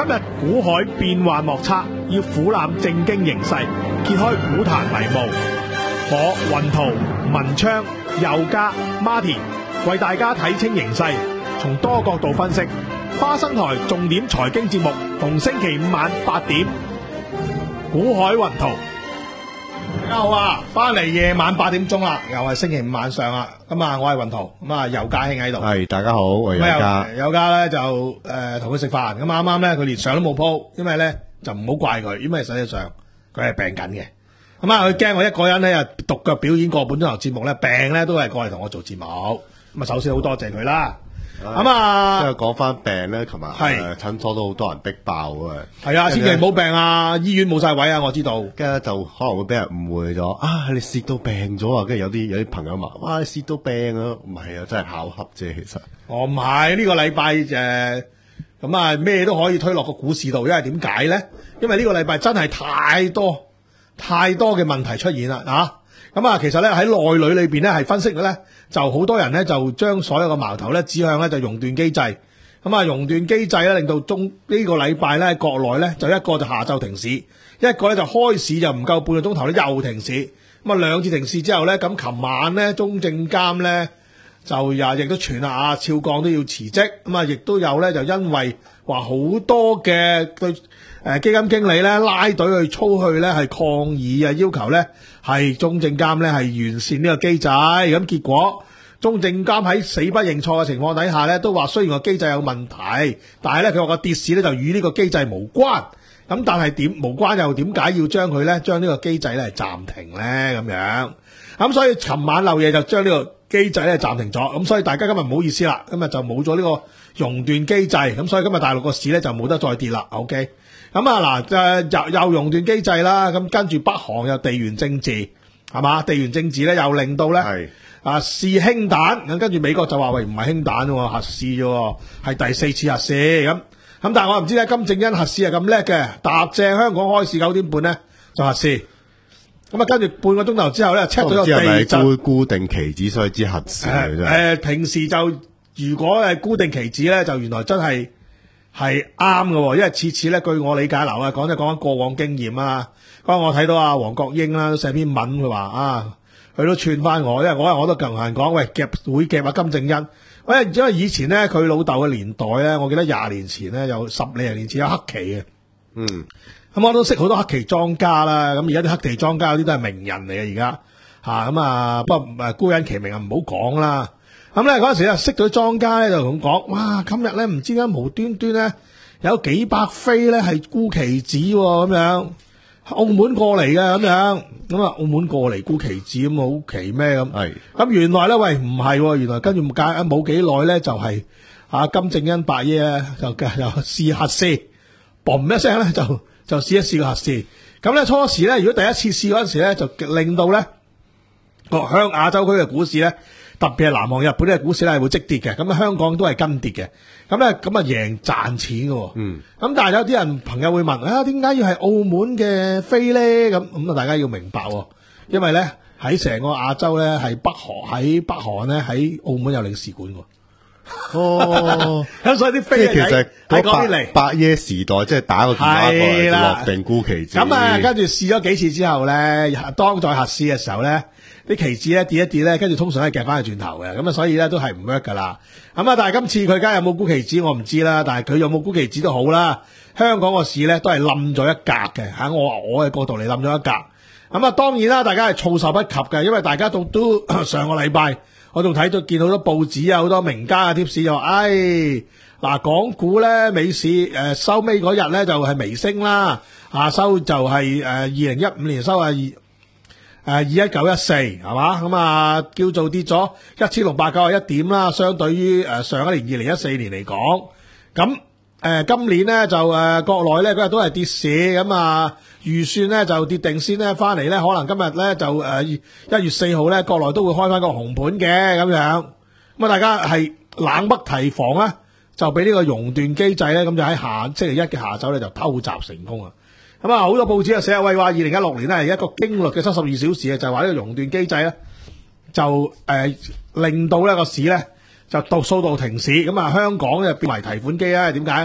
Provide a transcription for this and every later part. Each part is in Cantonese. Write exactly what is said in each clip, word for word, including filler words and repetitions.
日股海變幻莫測，要俯瞰正經形勢，揭開股壇迷霧。我雲圖、文昌、佑嘉、Martin 為大家睇清形勢，從多角度分析。花生台重點財經節目，逢星期五晚八點，股海雲圖。大家好啊，翻嚟夜晚八點鐘啦，又係星期五晚上啦。咁啊，我係雲圖，咁啊，佑嘉兄喺度。 係，大家好，我係佑嘉。 佑嘉咧就誒同佢食飯，咁啱啱咧佢連相都冇鋪，因為咧就唔好怪佢，因為實際上佢係病緊嘅。咁啊，佢驚我一個人咧又獨腳表演個半鐘頭節目咧，病咧都係過嚟同我做節目。咁啊，首先好多謝佢啦。咁啊， 即係講翻病咧，琴日誒診所都好多人逼爆啊！ 係啊，千祈唔好病啊！醫院冇晒位啊，我知道。 跟住就可能會俾人誤會咗啊！你蝕到病咗啊！跟住有啲有啲朋友話：哇，你蝕到病啊！唔係啊，真係巧合啫，其實。 我唔係呢個禮拜誒，咁啊咩都可以推落個股市度，因為點解咧？因為呢個禮拜真係太多太多嘅問題出現啦啊！咁啊，其實咧喺內裏裏邊咧係分析嘅咧，就好多人咧就將所有嘅矛頭咧指向咧就熔斷機制。咁啊，熔斷機制咧令到中呢個禮拜咧國內咧就一個就下晝停市，一個咧就開市就唔夠半個鐘頭咧又停市。咁啊兩次停市之後咧，咁琴晚咧中證監咧就又亦都傳啦啊，肖鋼都要辭職。咁啊，亦都有咧就因為話好多嘅對誒基金經理咧拉隊去操去咧係抗議啊，要求咧係中證監咧係完善呢個機制。咁結果中證監喺死不認錯嘅情況底下咧，都話雖然個機制有問題，但係咧佢話個跌市咧就與呢個機制無關。咁但係點無關又點解要將佢咧將呢個機制咧暫停咧咁樣？咁所以尋晚漏夜就將呢個機制咧暫停咗。咁所以大家今日唔好意思啦，今日就冇咗呢個熔斷機制。咁所以今日大陸個市咧就冇得再跌啦。OK。咁啊嗱，誒又又熔斷機制啦。咁跟住北韓又地緣政治係嘛？地緣政治咧又令到咧係。啊試氫彈，咁跟住美國就話喂唔係氫彈喎，核試啫，係第四次核試咁。咁但係我唔知咧，金正恩核試係咁叻嘅，搭正香港開市九點半咧就核試。咁啊跟住半個鐘頭之後咧 check 咗個地就固固定期指，所以知核試嘅啫。 誒平時就如果係固定期指咧，就原來真係係啱嘅，因為次次咧據我理解嗱啊，講即係講緊過往經驗啊。嗰日我睇到啊黃國英啦寫篇文，佢話啊。佢都串翻我，因為我我都同人講，喂夾會夾啊金正恩，喂因為以前咧佢老豆嘅年代咧，我記得廿年前咧有十零年前有黑期嘅， 嗯， 咁我都識好多黑期莊家啦，咁而家啲黑期莊家有啲都係名人嚟嘅而家嚇，咁啊不過誒孤隱其名啊唔好講啦，咁咧嗰陣時啊識到啲莊家咧就同講，哇今日咧唔知點解無端端咧有幾百飛咧係沽期指喎咁樣。澳門過嚟嘅咁樣，咁啊澳門過嚟沽期指咁好奇咩咁？係咁原來咧，喂唔係，原來跟住隔冇幾耐咧，就係啊金正恩伯爺咧就就試核試，嘣一聲咧就就試一試個核試。咁咧初時咧，如果第一次試嗰陣時咧，就令到咧個向亞洲區嘅股市咧，特別係南韓、日本嘅股市咧係會即跌嘅。咁啊香港都係跟跌嘅。咁咧咁啊贏賺錢嘅，嗯，咁但係有啲人朋友會問啊，點解要係澳門嘅飛咧？咁咁啊，大家要明白，因為咧喺成個亞洲咧，係北韓喺北韓咧喺澳門有領事館嘅，哦，咁所以啲飛其實喺嗰邊嚟， 伯爺時代即係打個電話過嚟落定沽期指。 咁啊，跟住試咗幾次之後咧，當在核試嘅時候咧。啲期指咧跌一跌咧，跟住通常係夾翻去轉頭嘅，咁啊所以咧都係唔 work 噶啦。咁啊，但係今次佢而家有冇沽期指我唔知啦，但係佢有冇沽期指都好啦。香港個市咧都係冧咗一格嘅，喺我我嘅角度嚟冧咗一格。咁啊，當然啦，大家係措手不及嘅，因為大家都都上個禮拜我仲睇到見好多報紙啊，好多名家嘅貼士就話，唉、哎、嗱，港股咧美市誒、呃、收尾嗰日咧就係、是、微升啦，下收就係誒二零一五年收係二。誒，二一九一四係嘛，咁啊叫做跌咗一千六百九十一點啦，相對於誒上一年二零一四年嚟講，咁誒、呃、今年咧就誒、呃、國內咧嗰日都係跌市，咁啊預算咧就跌定先咧，翻嚟咧可能今日咧就誒一月四號咧國內都會開翻個紅盤嘅咁樣，咁啊大家係冷不提防啦，就俾呢個熔斷機制咧，咁就喺下星期一嘅下晝咧就偷襲成功啊！咁啊，好多報紙啊寫啊，喂話二零一六年咧係一個驚慄嘅七十二小時啊，就係話呢個熔斷機制咧，就誒、呃、令到呢個市咧就到數度停市，咁啊香港就變為提款機啦。點解？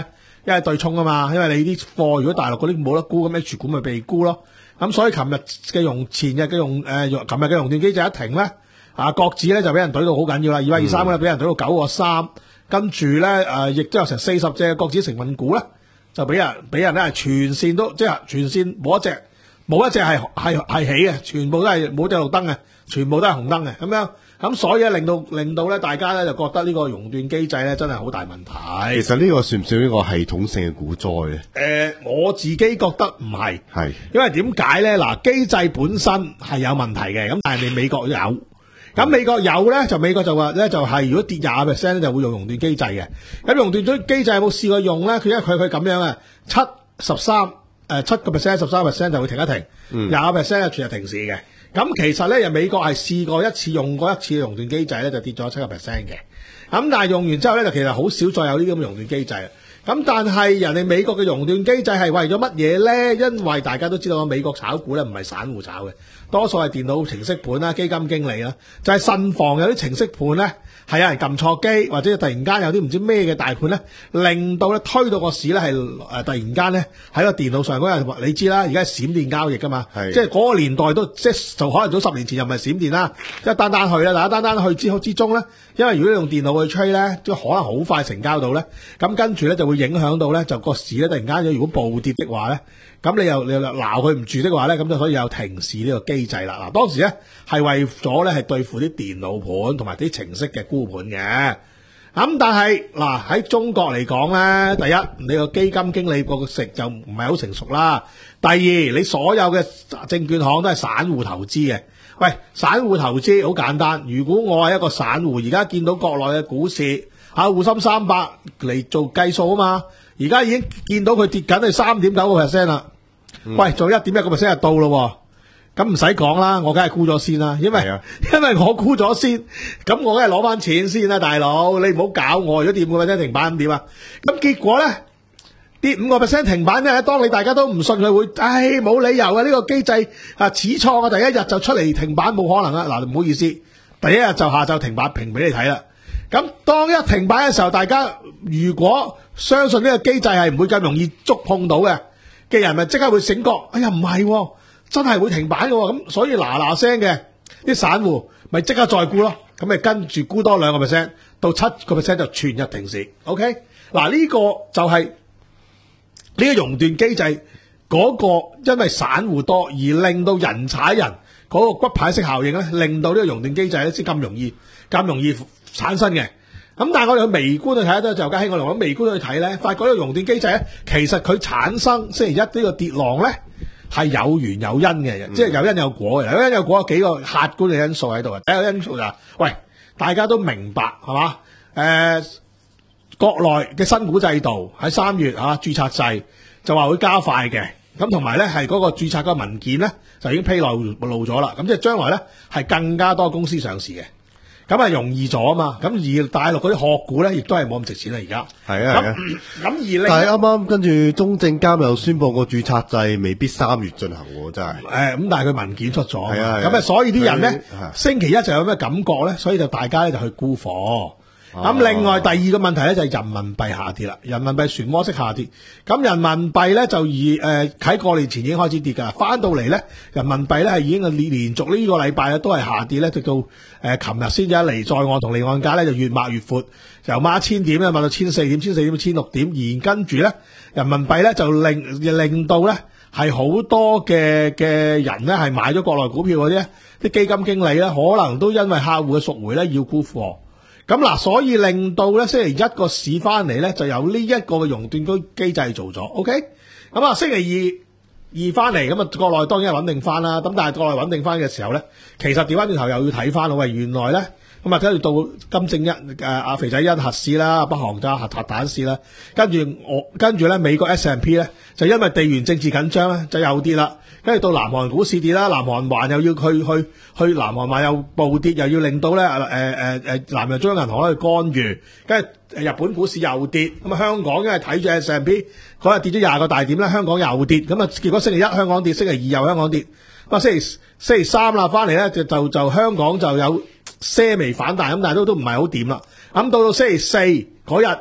因為對沖啊嘛，因為你啲貨如果大陸嗰啲冇得沽，咁 H 股咪被沽咯。咁所以琴日嘅用前日嘅用誒，琴日嘅熔斷機制一停咧，啊國指咧就俾人懟到好緊要啦，二百二三咧俾人懟到九個三，跟住咧誒亦都有成四十隻國指成分股咧，就俾人俾人咧係全線都即係全線冇一隻冇一隻係係係起嘅，全部都係冇隻綠燈嘅，全部都係紅燈嘅咁樣。咁所以咧令到令到咧大家咧就覺得呢個熔斷機制咧真係好大問題。 其實呢個算唔算一個系統性嘅股災咧？ 誒、呃，我自己覺得唔係， 係因為點解咧？嗱，機制本身係有問題嘅，咁但係你美國有，咁美國有咧就美國就話咧就係、是、如果跌廿 percent 咧就會用熔斷機制嘅。咁熔斷咗機制有冇試過用咧？佢因為佢佢咁樣啊，七十三誒七個 percent 十三 percent 就會停一停，廿 percent 就全日停市嘅。咁其實咧，人美國係試過一次用過一次熔斷機制咧，就跌咗七個 percent 嘅。咁但係用完之後咧，就其實好少再有呢啲咁嘅熔斷機制。咁但係人哋美國嘅熔斷機制係為咗乜嘢咧？因為大家都知道美國炒股咧唔係散戶炒嘅，多數係電腦程式盤啦、基金經理啦，就係慎防有啲程式盤咧係有人撳錯機，或者突然間有啲唔知咩嘅大盤咧，令到咧推到個市咧係誒突然間咧喺個電腦上嗰日，你知啦，而家係閃電交易噶嘛，即係嗰個年代都即係就可能早十年前又唔係閃電啦，即係單單去啦，大家單單去之之中咧，因為如果你用電腦去吹咧，即係可能好快成交到咧，咁跟住咧就會影響到咧就個市咧突然間如果暴跌的話咧，咁你又你又鬧佢唔住的話咧，咁就可以有停市呢個機制啦。嗱，當時咧係為咗咧係對付啲電腦盤同埋啲程式嘅沽盤嘅。咁但係嗱喺中國嚟講咧，第一你個基金經理個食就唔係好成熟啦。第二你所有嘅證券行都係散戶投資嘅。喂，散戶投資好簡單，如果我係一個散戶，而家見到國內嘅股市啊滬深三百嚟做計數啊嘛，而家已經見到佢跌緊係三點九個 percent 啦。嗯、喂，仲有一點一個 percent 就到咯。咁唔使講啦，我梗係沽咗先啦，因為、啊、因為我沽咗先，咁我梗係攞翻錢先啦，大佬，你唔好搞我，如果跌五個 percent 停板咁點啊？咁結果咧跌五個 percent 停板咧，當你大家都唔信佢會，唉冇理由啊，呢、這個機制啊始創啊第一日就出嚟停板冇可能啊！嗱，唔好意思，第一日就下晝停板平俾你睇啦。咁當一停板嘅時候，大家如果相信呢個機制係唔會咁容易觸碰到嘅嘅人，咪即刻會醒覺，哎呀唔係。真係會停板嘅，咁所以嗱嗱聲嘅啲散戶咪即刻再沽咯，咁咪跟住沽多兩個 percent 到七個 percent 就全日停市。OK，嗱呢個就係呢個熔斷機制嗰個，因為散戶多而令到人踩人嗰個骨牌式效應咧，令到呢個熔斷機制咧先咁容易咁容易產生嘅。咁但係我哋去微觀去睇咧，就家興我哋講微觀去睇咧，發覺呢個熔斷機制咧，其實佢產生星期一呢個跌浪咧。係有緣有因嘅，即係有因有果嘅。有因有果有幾個客觀嘅因素喺度嘅。第一個因素就係、是，喂，大家都明白係嘛？誒、呃，國內嘅新股制度喺三月啊註冊制就話會加快嘅。咁同埋咧係嗰個註冊嗰個文件咧就已經披露露咗啦。咁即係將來咧係更加多公司上市嘅。咁啊容易咗啊嘛，咁而大陸嗰啲殼股咧，亦都係冇咁值錢啦而家。係啊，咁咁而但係啱啱跟住中證監又宣佈個註冊制未必三月進行喎，真係。誒， 咁但係佢文件出咗， 係啊， 咁啊，所以啲人咧星期一就有咩感覺咧？所以就大家咧就去沽貨。咁、啊、另外第二個問題咧就係人民幣下跌啦，人民幣漩渦式下跌。咁人民幣咧就以誒喺過年前已經開始跌㗎，翻到嚟咧人民幣咧係已經連連續呢個禮拜咧都係下跌咧，直到誒琴日先至一嚟再按同離岸價咧就越抹越闊，由抹一千點咧抹到千四點、千四點、千六點，而跟住咧人民幣咧就令令到咧係好多嘅嘅人咧係買咗國內股票嗰啲啲基金經理咧，可能都因為客戶嘅贖回咧要沽貨。咁嗱，所以令到咧星期一個市翻嚟咧，就有呢一個嘅熔斷機制做咗 ，OK？咁啊，星期二二翻嚟，咁啊國內當然係穩定翻啦。咁但係國內穩定翻嘅時候咧，其實調翻轉頭又要睇翻咯。喂，原來咧咁啊，跟住到金正一誒阿肥仔一核試啦，北韓就核核彈試啦，跟住我跟住咧美國 S and P 咧就因為地緣政治緊張咧就又跌啦。跟住到南韓股市跌啦，南韓環又要去去去南韓環又暴跌，又要令到咧誒誒誒南洋中央銀行去干預，跟住日本股市又跌，咁啊香港因為睇住 S and P 嗰日跌咗廿個大點啦，香港又跌，咁啊結果星期一香港跌，星期二又香港跌，咁啊星期星期三啦翻嚟咧就就就香港就有些微反彈，咁但係都都唔係好掂啦，咁到到星期四嗰日。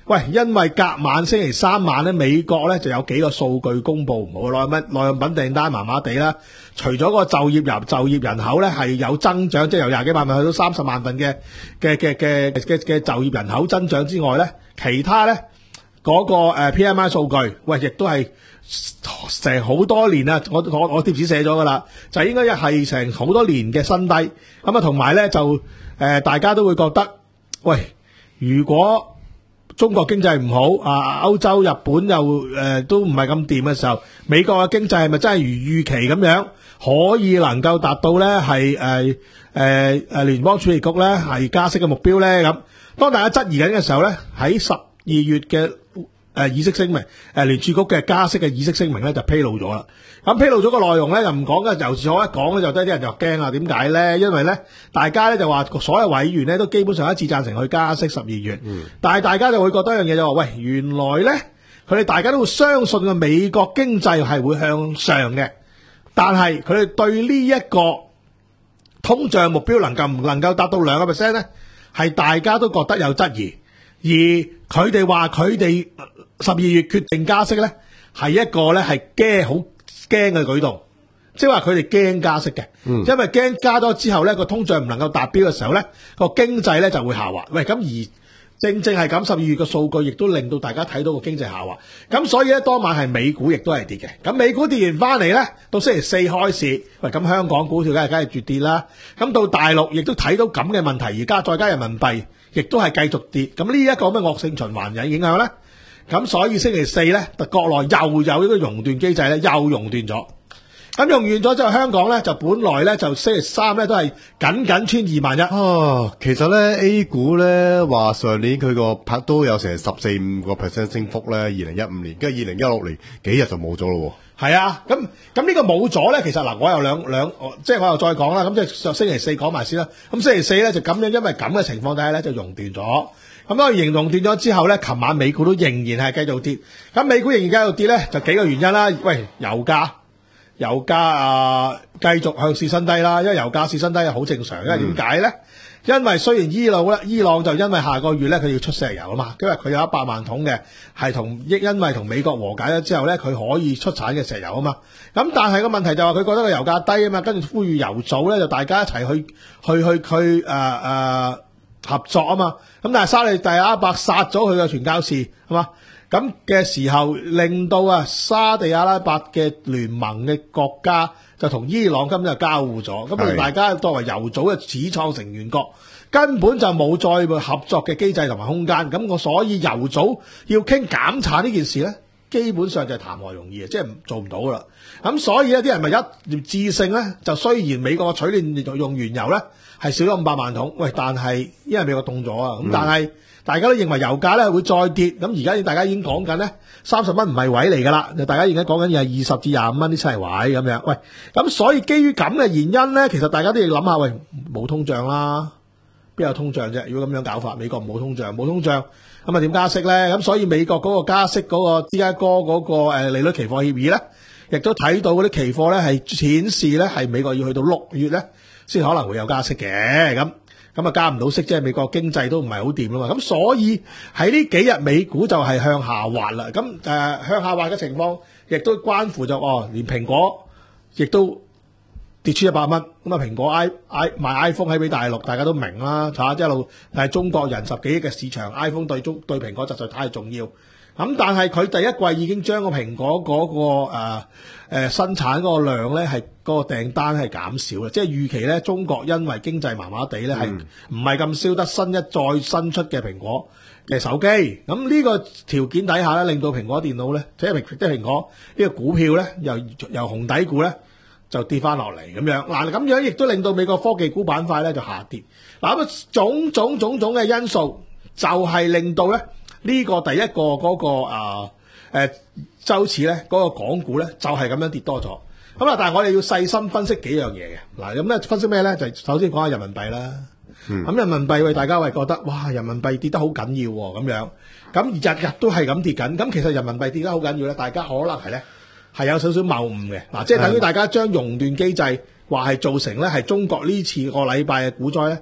喂，因為隔晚星期三晚咧，美國咧就有幾個數據公佈唔好，耐品耐用品訂單麻麻地啦。除咗個就業人就業人口咧係有增長，即係由廿幾萬份去到三十萬份嘅嘅嘅嘅嘅嘅就業人口增長之外咧，其他咧嗰、嗰個 P M I 數據，喂，亦都係成好多年啦。我我我貼紙寫咗噶啦，就應該一係成好多年嘅新低。咁啊，同埋咧就誒、呃，大家都會覺得，喂，如果中國經濟唔好啊，歐洲、日本又誒、呃、都唔係咁掂嘅時候，美國嘅經濟係咪真係如預期咁樣可以能夠達到咧係誒誒誒聯邦儲備局咧係加息嘅目標咧？咁當大家質疑緊嘅時候咧，喺十二月嘅誒議息聲明，誒聯儲局嘅加息嘅議息聲明咧就披露咗啦。咁披露咗個內容咧就唔講嘅，由自我一講咧就得啲人就驚啦。點解咧？因為咧大家咧就話所有委員咧都基本上一致贊成去加息十二月，嗯、但係大家就會覺得一樣嘢就話，喂，原來咧佢哋大家都會相信個美國經濟係會向上嘅，但係佢哋對呢一個通脹目標能夠唔能夠達到兩個 percent 咧，係大家都覺得有質疑。而佢哋話佢哋十二月決定加息咧，係一個咧係驚好驚嘅舉動，即係話佢哋驚加息嘅，嗯、因為驚加咗之後咧個通脹唔能夠達標嘅時候咧個經濟咧就會下滑。喂，咁而正正係咁，十二月嘅數據亦都令到大家睇到個經濟下滑。咁所以咧當晚係美股亦都係跌嘅。咁美股跌完翻嚟咧，到星期四開市，喂，咁香港股票梗係梗係絕跌啦。咁到大陸亦都睇到咁嘅問題，而家再加人民幣亦都係繼續跌。咁呢一個咩惡性循環有影響咧？咁所以星期四咧，國內又有呢個熔斷機制咧，又熔斷咗。咁熔斷咗之後，香港咧就本來咧就星期三咧都係僅僅穿二萬一。 啊，其實咧 A 股咧話上年佢個拍都有成十四五個 percent 升幅咧，二零一五年跟住二零一六年幾日就冇咗咯。 係啊，咁咁呢個冇咗咧，其實嗱，我又兩兩，即係我又再講啦。咁即係星期四講埋先啦。咁星期四咧就咁樣，因為咁嘅情況底下咧就熔斷咗。咁當然熔斷咗之後咧，琴晚美股都仍然係繼續跌。咁美股仍然繼續跌咧，就幾個原因啦。喂，油價油價啊，繼續向試新低啦。因為油價試新低係好正常，因為點解咧？因為雖然伊朗咧，伊朗就因為下個月咧佢要出石油啊嘛，因為佢有一百萬桶嘅係同因因為同美國和解咗之後咧，佢可以出產嘅石油啊嘛。咁但係個問題就係佢覺得個油價低啊嘛，跟住呼籲油組咧就大家一齊去去去去誒誒。呃呃合作啊嘛，咁但係沙地阿拉伯殺咗佢嘅傳教士係嘛，咁嘅時候令到啊沙地阿拉伯嘅聯盟嘅國家就同伊朗今日交互咗，咁啊大家作為油組嘅始創成員國，根本就冇再合作嘅機制同埋空間，咁我所以油組要傾減產呢件事咧，基本上就係談何容易啊，即係做唔到噶啦。咁所以咧啲人咪一致性咧，就雖然美國取暖用原油咧係少咗五百萬桶，喂，但係因為美國凍咗啊，咁、嗯、但係大家都認為油價咧會再跌，咁而家大家已經講緊咧三十蚊唔係位嚟噶啦，就大家而家講緊嘢係二十至廿五蚊啲出嚟位咁樣，喂，咁所以基於咁嘅原因咧，其實大家都要諗下，喂，冇通脹啦，邊有通脹啫？如果咁樣搞法，美國冇通脹，冇通脹，咁啊點加息咧？咁所以美國嗰個加息嗰、嗰個芝加哥嗰個誒利率期貨協議咧，亦都睇到嗰啲期貨咧係顯示咧係美國要去到六月咧先可能會有加息嘅，咁咁啊加唔到息，即係美國經濟都唔係好掂啦嘛，咁所以喺呢幾日美股就係向下滑啦，咁誒、呃、向下滑嘅情況亦都關乎就哦，連蘋果亦都跌出一百蚊，咁啊蘋果 i i 賣 iPhone 喺俾大陸，大家都明啦，嚇一路係中國人十幾億嘅市場 ，iPhone 對中對蘋果實在太重要。咁但係佢第一季已經將個蘋果嗰、那個誒、呃呃、生產嗰個量咧係嗰個訂單係減少嘅，即係預期咧中國因為經濟麻麻地咧係唔係咁燒得新一再新出嘅蘋果嘅手機。咁呢個條件底下咧，令到蘋果電腦咧即係即係蘋果呢個股票咧由由紅底股咧就跌翻落嚟咁樣。嗱咁樣亦都令到美國科技股板塊咧就下跌。嗱咁種種種種嘅因素就係令到咧。呢個第一個嗰、那個啊誒週市咧嗰個港股咧就係、是、咁樣跌多咗，咁啦，但係我哋要細心分析幾樣嘢嘅。嗱，咁咧分析咩咧？就首先講下人民幣啦。咁、嗯、人民幣為大家為覺得哇，人民幣跌得好緊要喎咁樣，咁日日都係咁跌緊。咁其實人民幣跌得好緊要咧，大家可能係咧係有少少謬誤嘅。嗱，即係等於大家將熔斷機制話係造成咧係中國呢次個禮拜嘅股災咧。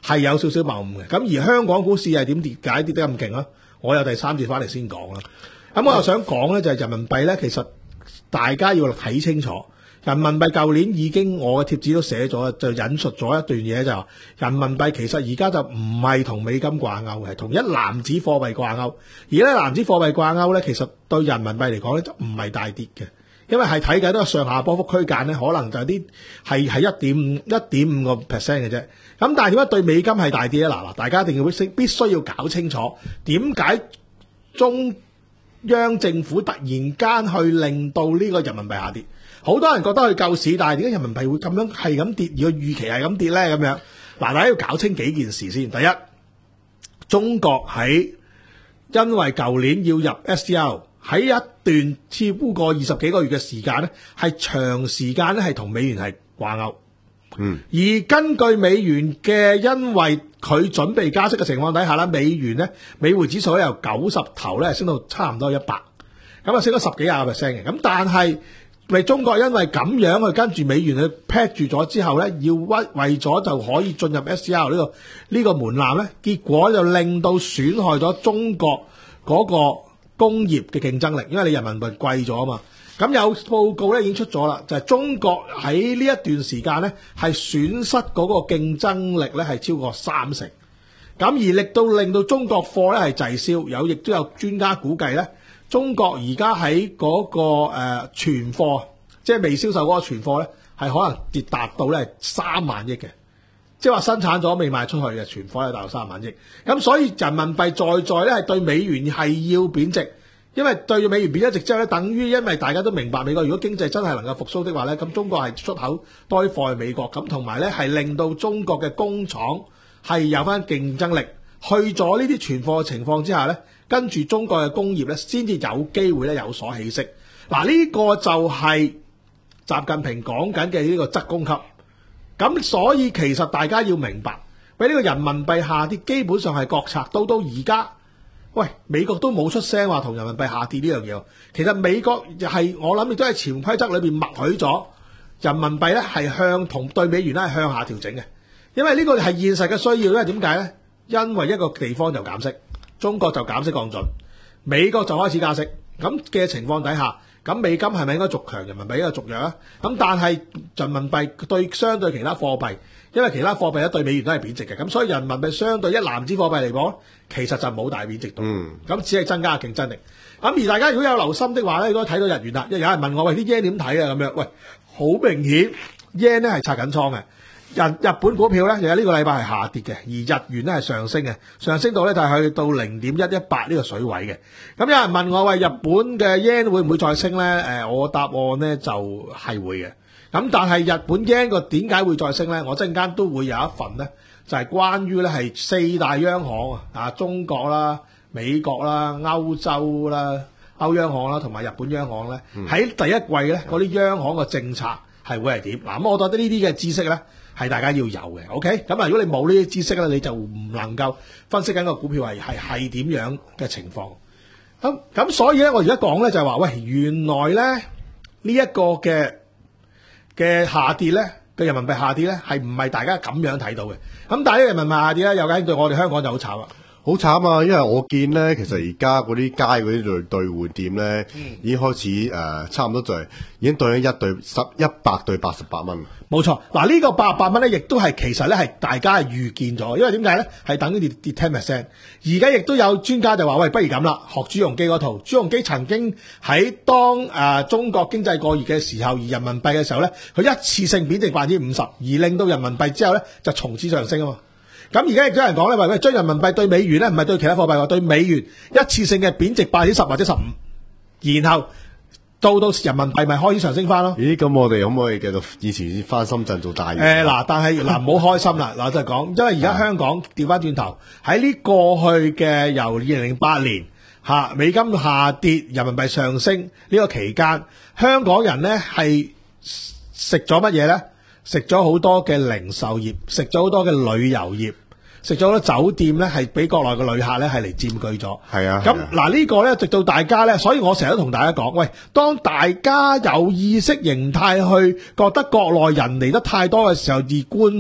係有少少謬誤嘅。咁而香港股市係點跌解跌得咁勁啊？我有第三節翻嚟先講啦。咁我又想講咧，就係人民幣咧，其實大家要睇清楚。人民幣舊年已經我嘅貼紙都寫咗，就引述咗一段嘢就話，人民幣其實而家就唔係同美金掛鈎嘅，係同一籃子貨幣掛鈎。而呢籃子貨幣掛鈎咧，其實對人民幣嚟講咧就唔係大跌嘅，因為係睇緊一個上下波幅區間咧，可能就係啲係係一點五一點五個 percent 嘅啫。咁但係點解對美金係大跌咧？嗱嗱，大家一定要必須要搞清楚點解中央政府突然間去令到呢個人民幣下跌。好多人覺得佢救市，但係點解人民幣會咁樣係咁跌，而個預期係咁跌咧？咁樣嗱，大家要搞清幾件事先。第一，中國喺因為舊年要入 S D R， 喺一段超過二十幾個月嘅時間咧，係長時間咧係同美元係掛鈎。嗯，而根據美元嘅，因為佢準備加息嘅情況底下咧，美元咧美匯指數咧由九十頭咧升到差唔多一百，咁啊升咗十幾廿個 percent 嘅。咁但係為中國因為咁樣去跟住美元去 peg 住咗之後咧，要為為咗就可以進入 S D R 呢個呢個門檻咧，結果就令到損害咗中國嗰個工業嘅競爭力，因為你人民幣貴咗啊嘛。咁有報告咧已經出咗啦，就係中國喺呢一段時間咧係損失嗰個競爭力咧係超過三成，咁而力到令到中國貨咧係滯銷，有亦都有專家估計咧。中國而家喺嗰個誒、呃、存貨，即係未銷售嗰個存貨咧，係可能跌達到咧三萬億嘅，即係話生產咗未賣出去嘅存貨咧達到三萬億。咁所以人民幣在在咧係對美元係要貶值，因為對美元貶咗值之後咧，等於因為大家都明白美國如果經濟真係能夠復甦的話咧，咁中國係出口多啲貨去美國，咁同埋咧係令到中國嘅工廠係有翻競爭力。去咗呢啲存貨嘅情況之下咧，跟住中國嘅工業咧，先至有機會咧有所起色。嗱，呢個就係習近平講緊嘅呢個側供給。咁所以其實大家要明白，喂，呢個人民幣下跌基本上係國策。到到而家，喂，美國都冇出聲話同人民幣下跌呢樣嘢。其實美國係我諗亦都係潛規則裏邊默許咗人民幣咧係向同對美元咧係向下調整嘅，因為呢個係現實嘅需要。因為點解咧？因為一個地方就減息，中國就減息降準，美國就開始加息，咁嘅情況底下，咁美金係咪應該續強，人民幣應該續弱啊？咁但係人民幣對相對其他貨幣，因為其他貨幣咧對美元都係貶值嘅，咁所以人民幣相對一籃子貨幣嚟講，其實就冇大貶值到，咁、嗯、只係增加競爭力。咁而大家如果有留心的話咧，應該睇到日元啦。有人問我喂，啲 yen 點睇啊？咁樣，喂，好明顯 yen 咧係拆緊倉嘅。日日本股票咧，又有呢個禮拜係下跌嘅，而日元咧係上升嘅，上升到咧就係去到零點一一八呢個水位嘅。咁有人問我喂，日本嘅 yen 會唔會再升咧？誒，我答案咧就係會嘅。咁但係日本 yen 個點解會再升咧？我陣間都會有一份咧，就係關於咧係四大央行啊，啊中國啦、美國啦、歐洲啦、歐央行啦同埋日本央行咧，喺第一季咧嗰啲央行嘅政策係會係點？嗱，咁我覺得呢啲嘅知識咧，係大家要有嘅 ，OK？咁啊，如果你冇呢啲知識咧，你就唔能夠分析緊個股票係係係點樣嘅情況。咁咁所以咧，我而家講咧就係話，喂，原來咧呢一個嘅嘅下跌咧嘅人民幣下跌咧，係唔係大家咁樣睇到嘅？咁但係呢人民幣下跌咧，有緊對我哋香港就好慘啊！ 好慘啊！因為我見咧，其實而家嗰啲街嗰啲兌兌換店咧，嗯、已經開始誒、呃，差唔多就係已經兌咗一兌十一百兌八十八蚊。 冇錯，嗱、這個、呢個八十八蚊咧，亦都係其實咧係大家係預見咗，因為點解咧？係等於跌跌 ten percent。而家亦都有專家就話：喂，不如咁啦，學朱鎔基嗰套。朱鎔基曾經喺當誒、呃、中國經濟過熱嘅時候，而人民幣嘅時候咧，佢一次性貶值百分之五十，而令到人民幣之後咧就從此上升啊嘛。咁而家亦都有人講咧，話喂，將人民幣對美元咧，唔係對其他貨幣，話對美元一次性嘅貶值百分之十或者十五，然後到到人民幣咪開始上升翻咯。 咦？咁我哋可唔可以繼續以前翻深圳做大嘢？ 誒嗱、呃，但係嗱唔好開心啦，嗱就係講，因為而家香港調翻轉頭喺呢過去嘅由二零零八年嚇美金下跌、人民幣上升呢個期間，香港人咧係食咗乜嘢咧？食咗好多嘅零售業，食咗好多嘅旅遊業，食咗好多酒店咧，係俾國內嘅旅客咧係嚟佔據咗。係啊，咁嗱、啊、呢個咧，直到大家咧，所以我成日都同大家講，喂，當大家有意識形態去覺得國內人嚟得太多嘅時候，而冠名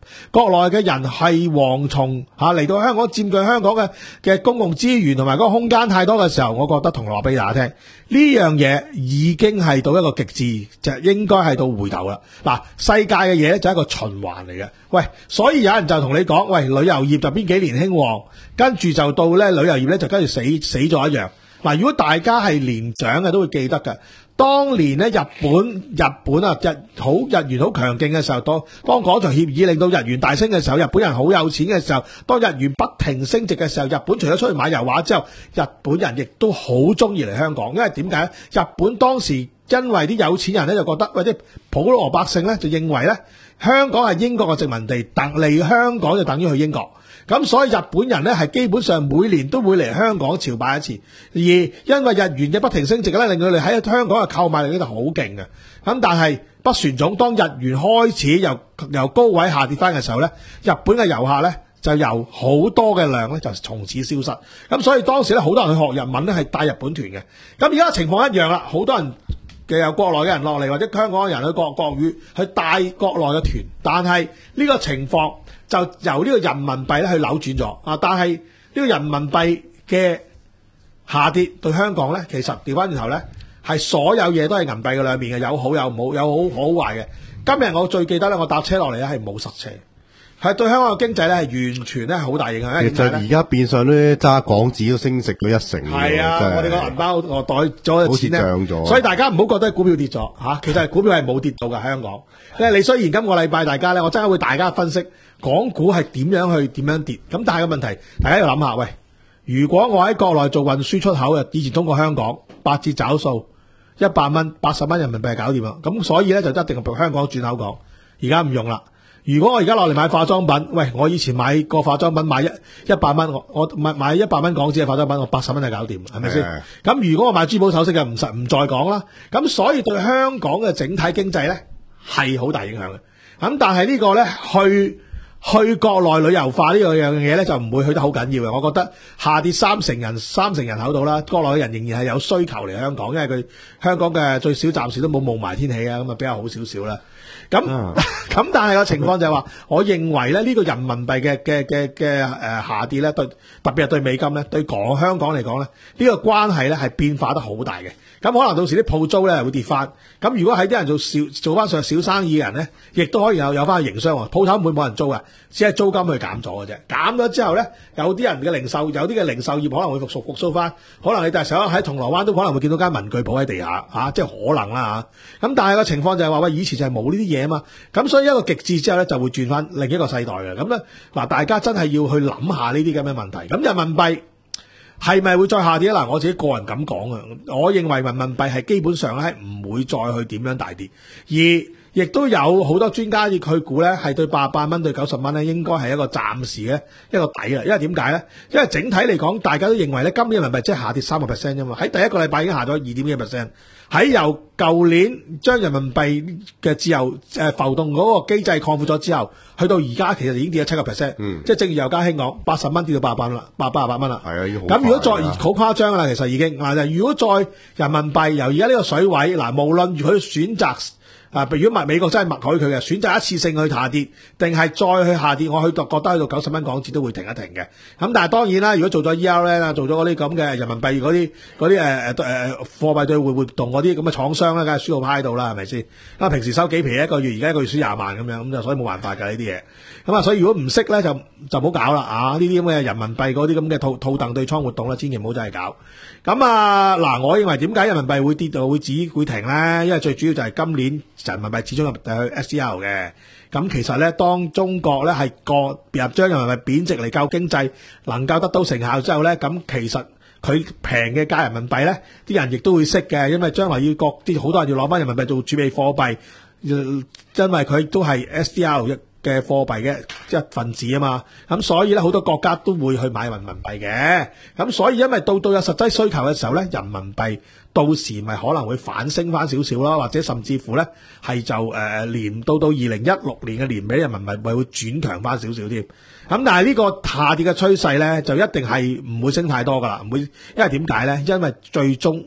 國內嘅人係蝗蟲嚇嚟到香港佔據香港嘅嘅公共資源同埋嗰個空間太多嘅時候，我覺得同你話俾大家聽，呢樣嘢已經係到一個極致，就應該係到回頭啦。嗱，世界嘅嘢咧就係一個循環嚟嘅。喂，所以有人就同你講，喂，旅遊業就邊幾年興旺，跟住就到咧旅遊業咧就跟住死死咗一樣。嗱，如果大家係年長嘅都會記得嘅。當年咧，日本日本啊，日好日元好強勁嘅時候，當當嗰場協議令到日元大升嘅時候，日本人好有錢嘅時候，當日元不停升值嘅時候，日本除咗出去買油畫之後，日本人亦都好中意嚟香港，因為點解？日本當時因為啲有錢人咧就覺得，或者普羅百姓咧就認為咧，香港係英國嘅殖民地，等嚟香港就等於去英國。咁所以日本人咧係基本上每年都會嚟香港朝拜一次，而因為日元嘅不停升值咧，令佢哋喺香港嘅購買力咧就好勁嘅。咁但係不旋踵，當日元開始由由高位下跌翻嘅時候咧，日本嘅遊客咧就由好多嘅量咧就從此消失。咁所以當時咧好多人去學日文咧係帶日本團嘅。咁而家情況一樣啦，好多人嘅有國內嘅人落嚟，或者香港嘅人去國國語去帶國內嘅團，但係呢個情況就由呢個人民幣咧去扭轉咗啊！但係呢個人民幣嘅下跌對香港咧，其實調翻轉頭咧，係所有嘢都係銀幣嘅兩面嘅，有好有唔好，有好好壞嘅。今日我最記得咧，我搭車落嚟咧係冇塞車，係對香港嘅經濟咧係完全咧好大影響。 其實而家變相咧揸港紙都升值咗一成。 係啊，我哋個銀包我袋咗嘅錢咧， 好似漲咗。 所以大家唔好覺得股票跌咗嚇，其實係股票係冇跌到㗎香港。因為你雖然今個禮拜大家咧，我真係會大家分析港股係點樣去點樣跌。咁但係個問題，大家要諗下，喂，如果我喺國內做運輸出口嘅，以前通過香港八折找數一百蚊八十蚊人民幣搞掂啦。咁所以咧就一定係香港轉口港，而家唔用啦。如果我而家落嚟買化妝品，喂，我以前買個化妝品買一一百蚊，我我買買一百蚊港紙嘅化妝品，我八十蚊就搞掂，係咪先？咁如果我買珠寶首飾嘅，唔實唔再講啦。咁所以對香港嘅整體經濟咧係好大影響嘅。咁但係呢個咧去去國內旅遊化呢樣樣嘢咧就唔會去得好緊要嘅。我覺得下跌三成人三成人口度啦，國內嘅人仍然係有需求嚟香港，因為佢香港嘅最少暫時都冇霧霾天氣啊，咁啊比較好少少啦。咁咁、啊、但係個情況就係話，我認為咧呢個人民幣嘅嘅嘅嘅誒下跌咧，對特別係對美金咧，對港香港嚟講咧，呢個關係咧係變化得好大嘅。咁可能到時啲鋪租咧會跌翻。咁如果喺啲人做小做翻上小生意嘅人咧，亦都可以有有翻營商喎。鋪頭唔會冇人租啊，只係租金去減咗嘅啫。減咗之後咧，有啲人嘅零售有啲嘅零售業可能會復甦復甦翻。可能你第日想喺銅鑼灣都可能會見到間文具鋪喺地下嚇、啊，即係可能啦嚇。咁但係個情況就係話喂，以前就係冇呢啲嘢啊嘛。咁所以一個極致之後咧，就會轉翻另一個世代嘅。咁咧嗱，大家真係要去諗下呢啲咁嘅問題。咁人民幣係咪會再下跌？嗱，我自己個人咁講啊，我認為人民幣係基本上咧係唔會再去點樣大跌，而亦都有好多專家亦去估咧，係對八十八蚊對九十蚊咧，應該係一個暫時嘅一個底啦。因為點解咧？因為整體嚟講，大家都認為咧，今年人民幣即係下跌三個 percent 啫嘛。喺第一個禮拜已經下咗二點幾 percent。喺由舊年將人民幣嘅自由誒浮動嗰個機制擴闊咗之後，去到而家其實已經跌咗七個 percent。嗯，即係正如尤家興講，八十蚊跌到八十八蚊啦，八八十八蚊啦。係啊，已經好。咁如果再好誇張啦，其實已經嗱，如果再人民幣由而家呢個水位嗱，無論佢選擇。啊！如果美國真係默許佢嘅選擇一次性去下跌，定係再去下跌，我去覺得去到九十蚊港紙都會停一停嘅。咁但係當然啦，如果做咗 E R 咧，做咗嗰啲咁嘅人民幣嗰啲嗰啲誒誒誒貨幣兌換活動嗰啲咁嘅廠商咧，梗係輸到趴喺度啦，係咪先？咁平時收幾皮一個月，而家一個月輸廿萬咁樣，咁就所以冇辦法㗎呢啲嘢。咁啊，所以如果唔識咧，就就唔好搞啦啊！呢啲咁嘅人民幣嗰啲咁嘅套套戥對倉活動咧，千祈唔好真係搞。咁啊嗱，我認為點解人民幣會跌到會止會停咧？因為最主要就係今年人民幣始終入去 S D R 嘅。咁其實咧，當中國咧係個入將人民幣貶值嚟救經濟，能夠得到成效之後咧，咁其實佢平嘅價人民幣咧，啲人亦都會識嘅，因為將來要各啲好多人要攞翻人民幣做儲備貨幣，因為佢都係 S D R 一嘅貨幣嘅一份子啊嘛，咁所以咧好多國家都會去買人民幣嘅，咁所以因為到到有實際需求嘅時候咧，人民幣到時咪可能會反升翻少少啦，或者甚至乎咧係就誒、呃、年到到二零一六年嘅年尾，人民幣咪會轉強翻少少添。咁但係呢個下跌嘅趨勢咧，就一定係唔會升太多噶啦，唔會，因為點解咧？因為最終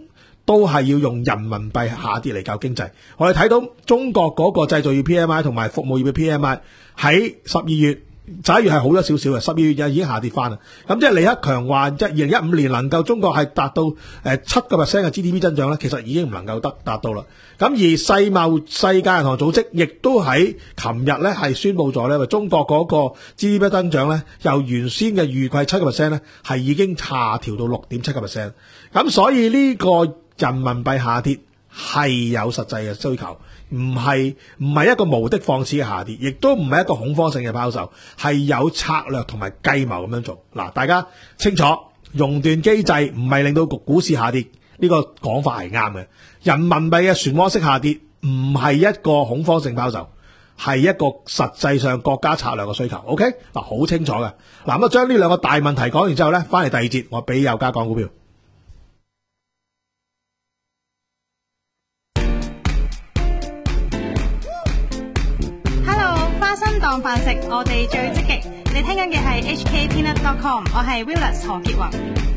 都係要用人民幣下跌嚟救經濟。我哋睇到中國嗰個製造業 P M I 同埋服務業嘅 P M I 喺十二月。十一月係好咗少少嘅，十二月就已經下跌翻啦。咁即係李克強話，即係二零一五年能夠中國係達到誒七個 percent 嘅 G D P 增長咧，其實已經唔能夠得達到啦。咁而世貿世界銀行組織亦都喺琴日咧係宣布咗咧，話中國嗰個 G D P 增長咧由原先嘅預計七個 percent 咧係已經下調到六點七個 percent。咁所以呢個人民幣下跌係有實際嘅需求。唔係唔係一個無的放矢嘅下跌，亦都唔係一個恐慌性嘅拋售，係有策略同埋計謀咁樣做。嗱，大家清楚熔斷機制唔係令到股股市下跌，呢個講法係啱嘅。人民幣嘅漩渦式下跌唔係一個恐慌性拋售，係一個實際上國家策略嘅需求。OK， 嗱，好清楚嘅。嗱，咁啊將呢兩個大問題講完之後咧，翻嚟第二節我俾有家講股票。 當飯食，我哋最積極。你聽緊嘅係 H K Peanut dot com， 我係 Willis 何潔雲。